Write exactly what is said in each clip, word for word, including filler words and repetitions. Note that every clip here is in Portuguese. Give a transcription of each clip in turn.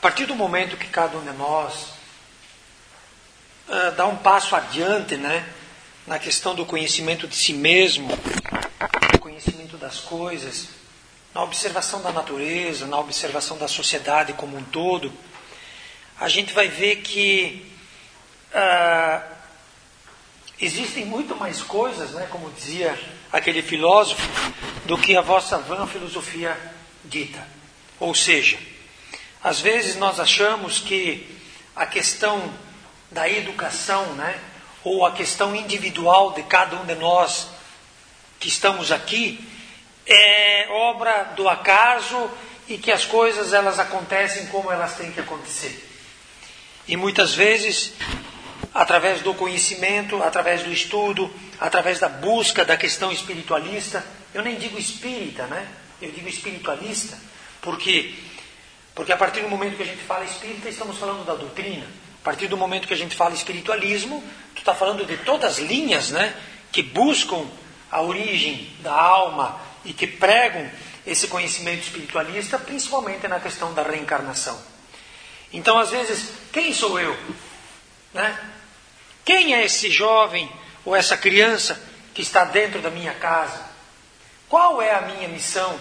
partir do momento que cada um de nós uh, dá um passo adiante, né, na questão do conhecimento de si mesmo, do conhecimento das coisas, na observação da natureza, na observação da sociedade como um todo, a gente vai ver que uh, existem muito mais coisas, né, como dizia aquele filósofo, do que a vossa vã filosofia dita. Ou seja, às vezes nós achamos que a questão da educação, né, ou a questão individual de cada um de nós que estamos aqui, é obra do acaso e que as coisas elas acontecem como elas têm que acontecer. E muitas vezes, através do conhecimento, através do estudo, através da busca da questão espiritualista, eu nem digo espírita, né? Eu digo espiritualista, porque, porque a partir do momento que a gente fala espírita, estamos falando da doutrina. A partir do momento que a gente fala espiritualismo, tu está falando de todas as linhas, né, que buscam a origem da alma e que pregam esse conhecimento espiritualista, principalmente na questão da reencarnação. Então, às vezes, quem sou eu? Né? Quem é esse jovem ou essa criança que está dentro da minha casa? Qual é a minha missão?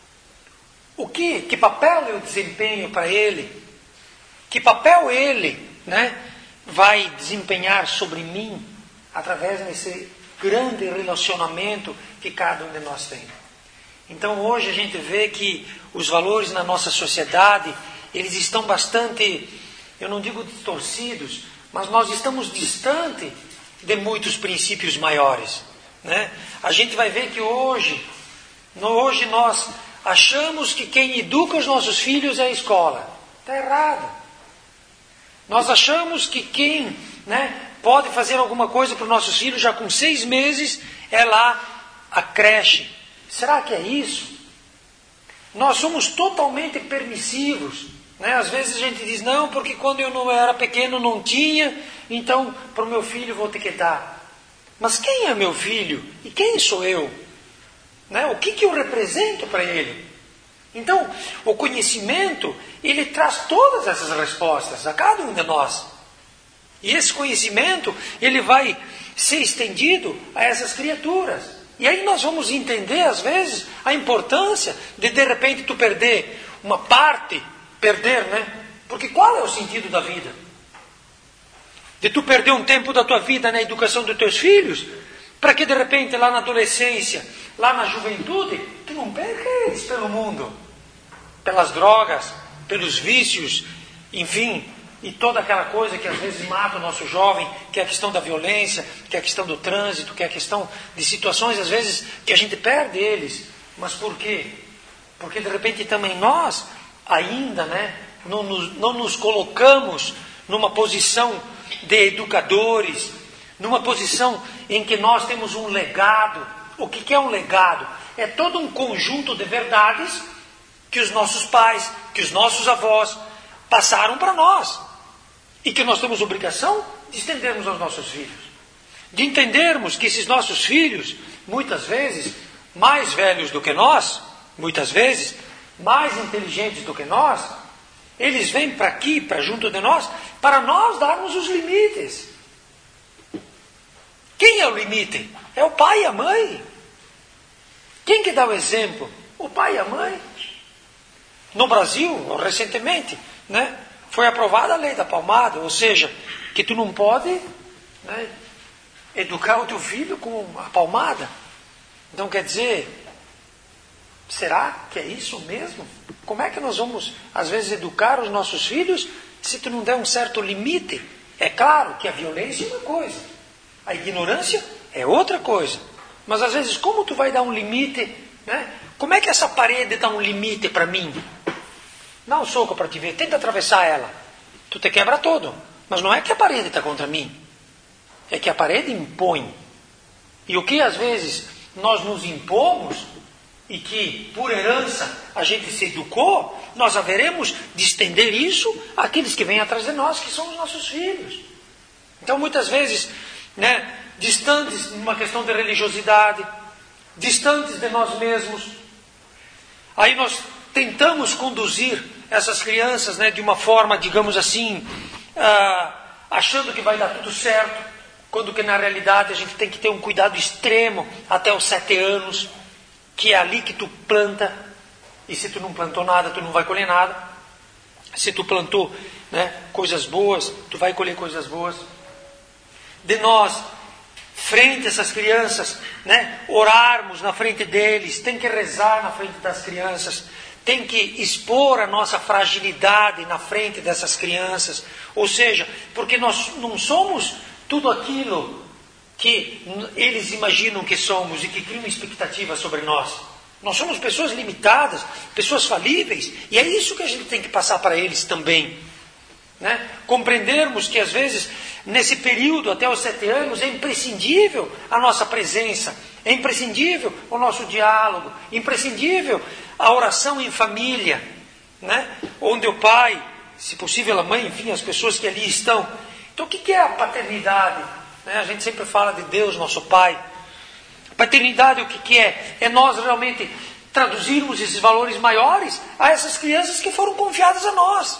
O que, que papel eu desempenho para ele? Que papel ele, né, vai desempenhar sobre mim através desse grande relacionamento que cada um de nós tem? Então hoje a gente vê que os valores na nossa sociedade, eles estão bastante, eu não digo distorcidos, mas nós estamos distante de muitos princípios maiores, né? A gente vai ver que hoje, no, hoje nós achamos que quem educa os nossos filhos é a escola. Está errado. Nós achamos que quem, né, pode fazer alguma coisa para os nossos filhos já com seis meses é lá a creche. Será que é isso? Nós somos totalmente permissivos, né? Às vezes a gente diz, não, porque quando eu não era pequeno não tinha, então para o meu filho vou ter que dar. Mas quem é meu filho? E quem sou eu? Né? O que, que eu represento para ele? Então, o conhecimento, ele traz todas essas respostas a cada um de nós. E esse conhecimento, ele vai ser estendido a essas criaturas. E aí nós vamos entender, às vezes, a importância de, de repente, tu perder uma parte, perder, né? Porque qual é o sentido da vida? De tu perder um tempo da tua vida na educação dos teus filhos, para que, de repente, lá na adolescência, lá na juventude, tu não perca eles pelo mundo, pelas drogas, pelos vícios, enfim, e toda aquela coisa que às vezes mata o nosso jovem, que é a questão da violência, que é a questão do trânsito, que é a questão de situações, às vezes, que a gente perde eles. Mas por quê? Porque, de repente, também nós, ainda, né, não nos, não nos colocamos numa posição de educadores, numa posição em que nós temos um legado. O que é um legado? É todo um conjunto de verdades que os nossos pais, que os nossos avós passaram para nós. E que nós temos obrigação de estendermos aos nossos filhos. De entendermos que esses nossos filhos, muitas vezes, mais velhos do que nós, muitas vezes, mais inteligentes do que nós, eles vêm para aqui, para junto de nós, para nós darmos os limites. Quem é o limite? É o pai e a mãe. Quem que dá o exemplo? O pai e a mãe. No Brasil, recentemente, né, foi aprovada a lei da palmada, ou seja, que tu não pode, né, educar o teu filho com a palmada. Então quer dizer, será que é isso mesmo? Como é que nós vamos, às vezes, educar os nossos filhos se tu não der um certo limite? É claro que a violência é uma coisa, a ignorância é outra coisa. Mas às vezes, como tu vai dar um limite, né? Como é que essa parede dá um limite para mim? Dá um soco para te ver, tenta atravessar ela. Tu te quebra todo. Mas não é que a parede está contra mim. É que a parede impõe. E o que às vezes nós nos impomos, e que por herança a gente se educou, nós haveremos de estender isso àqueles que vêm atrás de nós, que são os nossos filhos. Então muitas vezes, né, distantes numa questão de religiosidade, distantes de nós mesmos, aí nós tentamos conduzir essas crianças, né, de uma forma, digamos assim, ah, achando que vai dar tudo certo, quando que na realidade a gente tem que ter um cuidado extremo até os sete anos, que é ali que tu planta, e se tu não plantou nada, tu não vai colher nada. Se tu plantou, né, coisas boas, tu vai colher coisas boas. De nós, frente a essas crianças, né, orarmos na frente deles, tem que rezar na frente das crianças, tem que expor a nossa fragilidade na frente dessas crianças. Ou seja, porque nós não somos tudo aquilo que eles imaginam que somos e que criam expectativas sobre nós. Nós somos pessoas limitadas, pessoas falíveis, e é isso que a gente tem que passar para eles também. Né? Compreendermos que às vezes, nesse período até os sete anos, é imprescindível a nossa presença, é imprescindível o nosso diálogo, é imprescindível a oração em família, né? Onde o pai, se possível a mãe, enfim, as pessoas que ali estão. Então o que é a paternidade? Né? A gente sempre fala de Deus, nosso Pai. A paternidade o que é? É nós realmente traduzirmos esses valores maiores a essas crianças que foram confiadas a nós.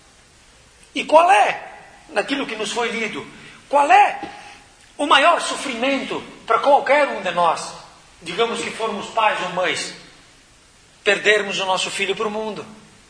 E qual é, naquilo que nos foi lido, qual é o maior sofrimento para qualquer um de nós, digamos que formos pais ou mães, perdermos o nosso filho para o mundo,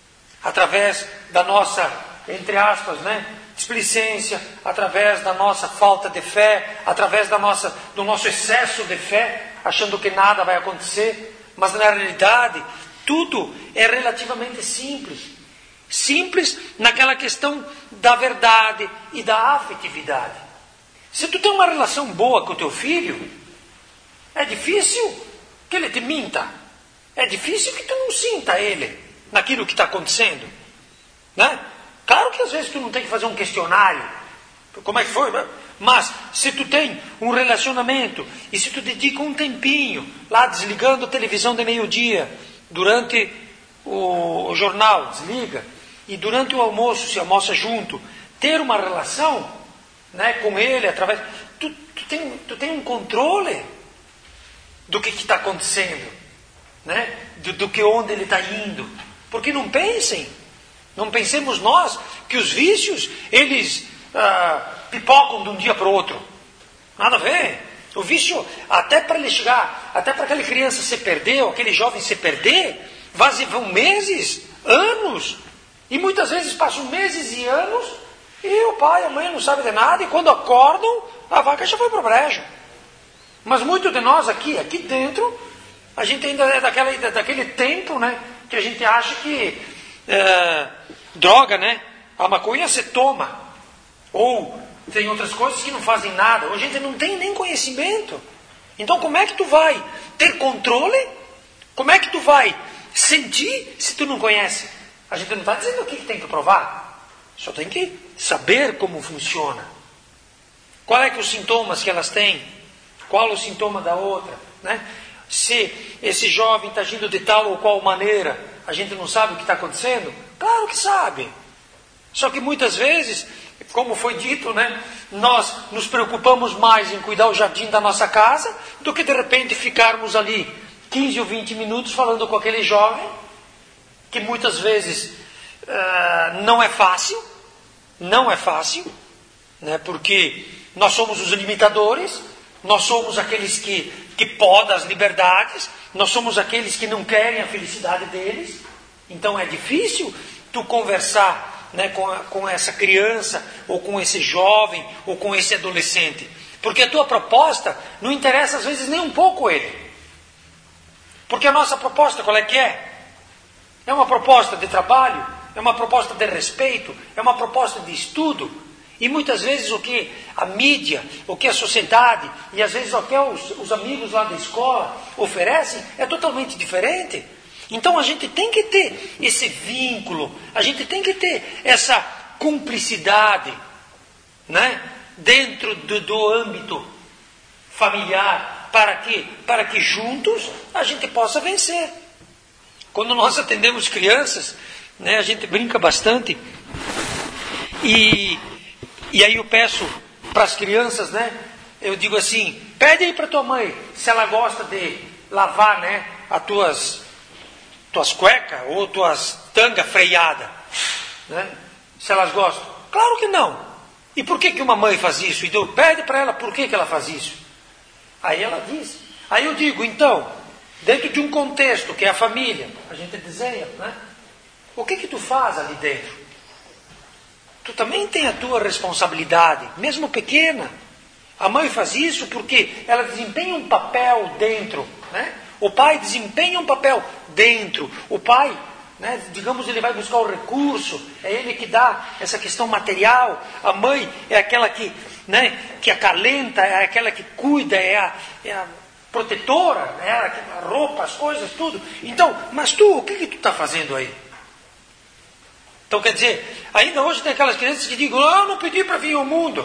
através da nossa, entre aspas, né, displicência, através da nossa falta de fé, através da nossa, do nosso excesso de fé, achando que nada vai acontecer, mas na realidade tudo é relativamente simples. Simples naquela questão da verdade e da afetividade. Se tu tem uma relação boa com o teu filho, é difícil que ele te minta. É difícil que tu não sinta ele naquilo que está acontecendo. Né? Claro que às vezes tu não tem que fazer um questionário. Como é que foi? Mas se tu tem um relacionamento e se tu dedica um tempinho lá desligando a televisão de meio-dia, durante o, o jornal, desliga, e durante o almoço, se almoça junto, ter uma relação, né, com ele, através... Tu, tu, tem, tu tem um controle do que está acontecendo, né, do, do que onde ele está indo. Porque não pensem, não pensemos nós que os vícios, eles ah, pipocam de um dia para o outro. Nada a ver. O vício, até para ele chegar, até para aquela criança se perder, ou aquele jovem se perder, vão meses, anos. E muitas vezes passam meses e anos e o pai e a mãe não sabem de nada e quando acordam, a vaca já foi para o brejo. Mas muitos de nós aqui, aqui dentro, a gente ainda é daquela, daquele tempo, né, que a gente acha que é, droga, né, a maconha se toma. Ou tem outras coisas que não fazem nada. Hoje a gente não tem nem conhecimento. Então como é que tu vai ter controle? Como é que tu vai sentir se tu não conhece? A gente não está dizendo o que tem que provar. Só tem que saber como funciona. Qual é que os sintomas que elas têm? Qual o sintoma da outra? Né? Se esse jovem está agindo de tal ou qual maneira, a gente não sabe o que está acontecendo? Claro que sabe. Só que muitas vezes, como foi dito, né, nós nos preocupamos mais em cuidar o jardim da nossa casa do que de repente ficarmos ali quinze ou vinte minutos falando com aquele jovem, que muitas vezes uh, não é fácil, não é fácil, né, porque nós somos os limitadores, nós somos aqueles que, que podam as liberdades, nós somos aqueles que não querem a felicidade deles, então é difícil tu conversar, né, com, a, com essa criança, ou com esse jovem, ou com esse adolescente, porque a tua proposta não interessa às vezes nem um pouco ele, porque a nossa proposta qual é que é? É uma proposta de trabalho, é uma proposta de respeito, é uma proposta de estudo. E muitas vezes o que a mídia, o que a sociedade e às vezes até os, os amigos lá da escola oferecem é totalmente diferente. Então a gente tem que ter esse vínculo, a gente tem que ter essa cumplicidade, né, dentro do, do âmbito familiar, para que, para que juntos a gente possa vencer. Quando nós atendemos crianças, né, a gente brinca bastante. E, e aí eu peço para as crianças, né, eu digo assim, pede aí para tua mãe se ela gosta de lavar, né, as tuas, tuas cuecas ou tuas tangas freadas, né? Se elas gostam. Claro que não. E por que, que uma mãe faz isso? Então, pede para ela por que, que ela faz isso. Aí ela diz. Aí eu digo, então, dentro de um contexto que é a família, a gente desenha, né? O que que tu faz ali dentro? Tu também tem a tua responsabilidade, mesmo pequena. A mãe faz isso porque ela desempenha um papel dentro, né? O pai desempenha um papel dentro. O pai, né, digamos, ele vai buscar o recurso, é ele que dá essa questão material. A mãe é aquela que, né, que acalenta, é aquela que cuida, é a, é a protetora, é a, a roupa, as coisas, tudo. Então, mas tu, o que que tu está fazendo aí? Então, quer dizer, ainda hoje tem aquelas crianças que digam, ah, eu não pedi para vir ao mundo.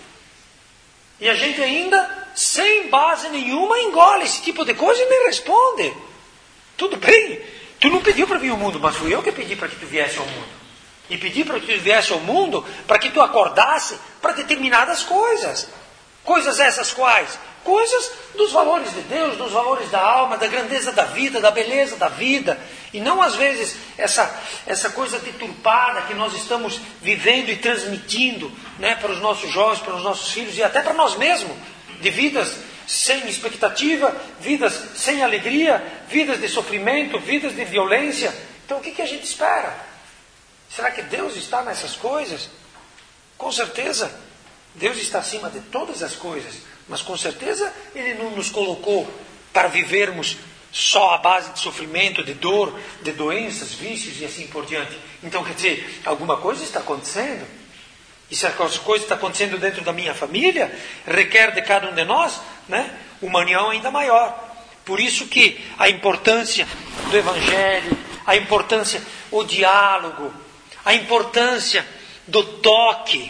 E a gente ainda, sem base nenhuma, engole esse tipo de coisa e nem responde. Tudo bem, tu não pediu para vir ao mundo, mas fui eu que pedi para que tu viesse ao mundo. E pedi para que tu viesse ao mundo para que tu acordasse para determinadas coisas. Coisas essas quais? Coisas dos valores de Deus, dos valores da alma, da grandeza da vida, da beleza da vida. E não às vezes essa, essa coisa deturpada que nós estamos vivendo e transmitindo, né, para os nossos jovens, para os nossos filhos e até para nós mesmos. De vidas sem expectativa, vidas sem alegria, vidas de sofrimento, vidas de violência. Então o que, que a gente espera? Será que Deus está nessas coisas? Com certeza, Deus está acima de todas as coisas. Mas com certeza Ele não nos colocou para vivermos só à base de sofrimento, de dor, de doenças, vícios e assim por diante. Então, quer dizer, alguma coisa está acontecendo. E se alguma coisa está acontecendo dentro da minha família, requer de cada um de nós, né, uma união ainda maior. Por isso que a importância do Evangelho, a importância, o diálogo, a importância do toque,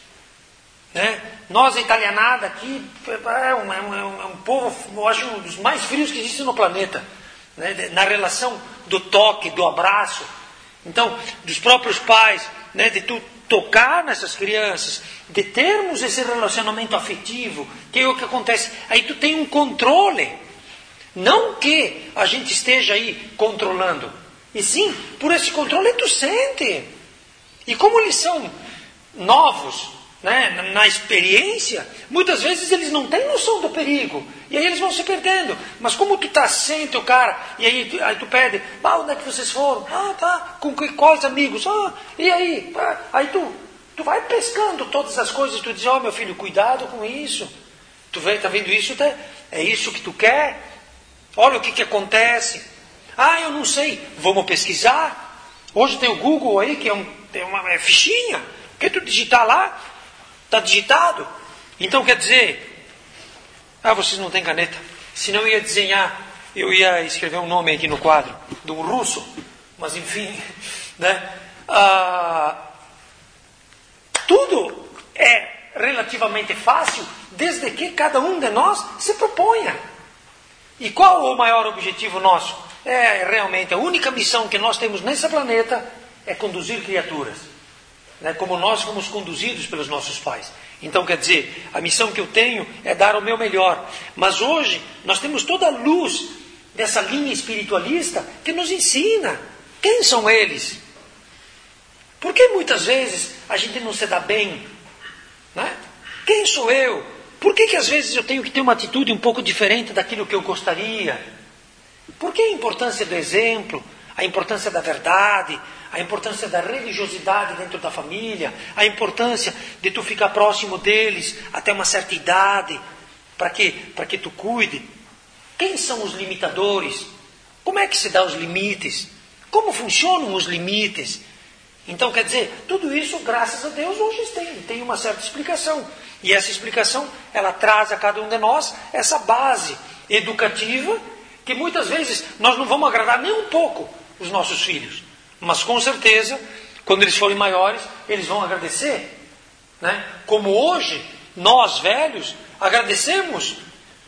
né? Nós, a italianada aqui, é um, é, um, é um povo, eu acho, um dos mais frios que existe no planeta, né? Na relação do toque, do abraço. Então, dos próprios pais, né? De tu tocar nessas crianças, de termos esse relacionamento afetivo, que é o que acontece. Aí tu tem um controle. Não que a gente esteja aí controlando, e sim, por esse controle tu sente. E como eles são novos, né, na, na experiência, muitas vezes eles não têm noção do perigo. E aí eles vão se perdendo. Mas como tu tá sente o cara, e aí, aí tu pede, ah, onde é que vocês foram? Ah, tá, com que, quais amigos? Ah, e aí? Ah, aí tu, tu vai pescando todas as coisas, tu diz, ó, oh, meu filho, cuidado com isso. Tu vê, tá vendo isso? Tá? É isso que tu quer? Olha o que que acontece. Ah, eu não sei. Vamos pesquisar. Hoje tem o Google aí, que é, um, tem uma é fichinha. Que tu digitar lá, está digitado. Então quer dizer, ah, vocês não têm caneta. Senão eu ia desenhar, eu ia escrever um nome aqui no quadro, de um russo. Mas enfim, né? Ah, tudo é relativamente fácil, desde que cada um de nós se proponha. E qual o maior objetivo nosso? É realmente a única missão que nós temos nesse planeta é conduzir criaturas, né? Como nós fomos conduzidos pelos nossos pais. Então quer dizer, a missão que eu tenho é dar o meu melhor. Mas hoje nós temos toda a luz dessa linha espiritualista que nos ensina. Quem são eles? Por que muitas vezes a gente não se dá bem? Né? Quem sou eu? Por que que às vezes eu tenho que ter uma atitude um pouco diferente daquilo que eu gostaria? Por que a importância do exemplo, a importância da verdade, a importância da religiosidade dentro da família, a importância de tu ficar próximo deles até uma certa idade, para quê? Para que tu cuide. Quem são os limitadores? Como é que se dá os limites? Como funcionam os limites? Então, quer dizer, tudo isso, graças a Deus, hoje tem, tem uma certa explicação. E essa explicação, ela traz a cada um de nós essa base educativa, que muitas vezes nós não vamos agradar nem um pouco os nossos filhos. Mas com certeza, quando eles forem maiores, eles vão agradecer. Né? Como hoje, nós velhos, agradecemos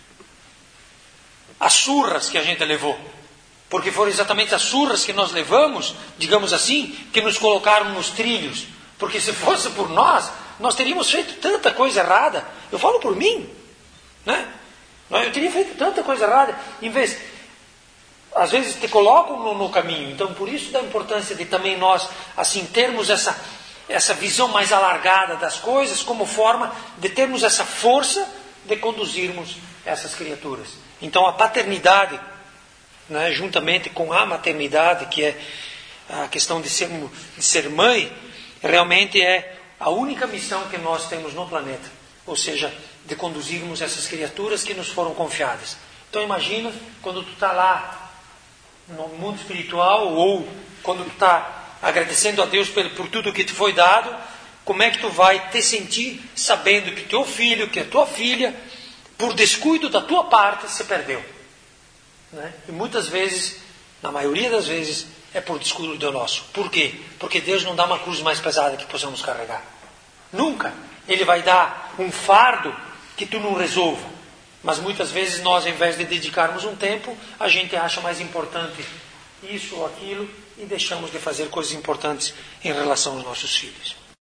as surras que a gente levou. Porque foram exatamente as surras que nós levamos, digamos assim, que nos colocaram nos trilhos. Porque se fosse por nós, nós teríamos feito tanta coisa errada. Eu falo por mim. Né? Eu teria feito tanta coisa errada. Em vez... às vezes te colocam no, no caminho. Então, por isso da importância de também nós, assim, termos essa, essa visão mais alargada das coisas, como forma de termos essa força de conduzirmos essas criaturas. Então, a paternidade, né, juntamente com a maternidade, que é a questão de ser, de ser mãe, realmente é a única missão que nós temos no planeta. Ou seja, de conduzirmos essas criaturas que nos foram confiadas. Então, imagina quando tu está lá no mundo espiritual, ou quando tu está agradecendo a Deus por, por tudo que te foi dado, como é que tu vai te sentir sabendo que teu filho, que a tua filha, por descuido da tua parte, se perdeu? Né? E muitas vezes, na maioria das vezes, é por descuido do nosso. Por quê? Porque Deus não dá uma cruz mais pesada que possamos carregar. Nunca. Ele vai dar um fardo que tu não resolva. Mas muitas vezes nós, ao invés de dedicarmos um tempo, a gente acha mais importante isso ou aquilo e deixamos de fazer coisas importantes em relação aos nossos filhos.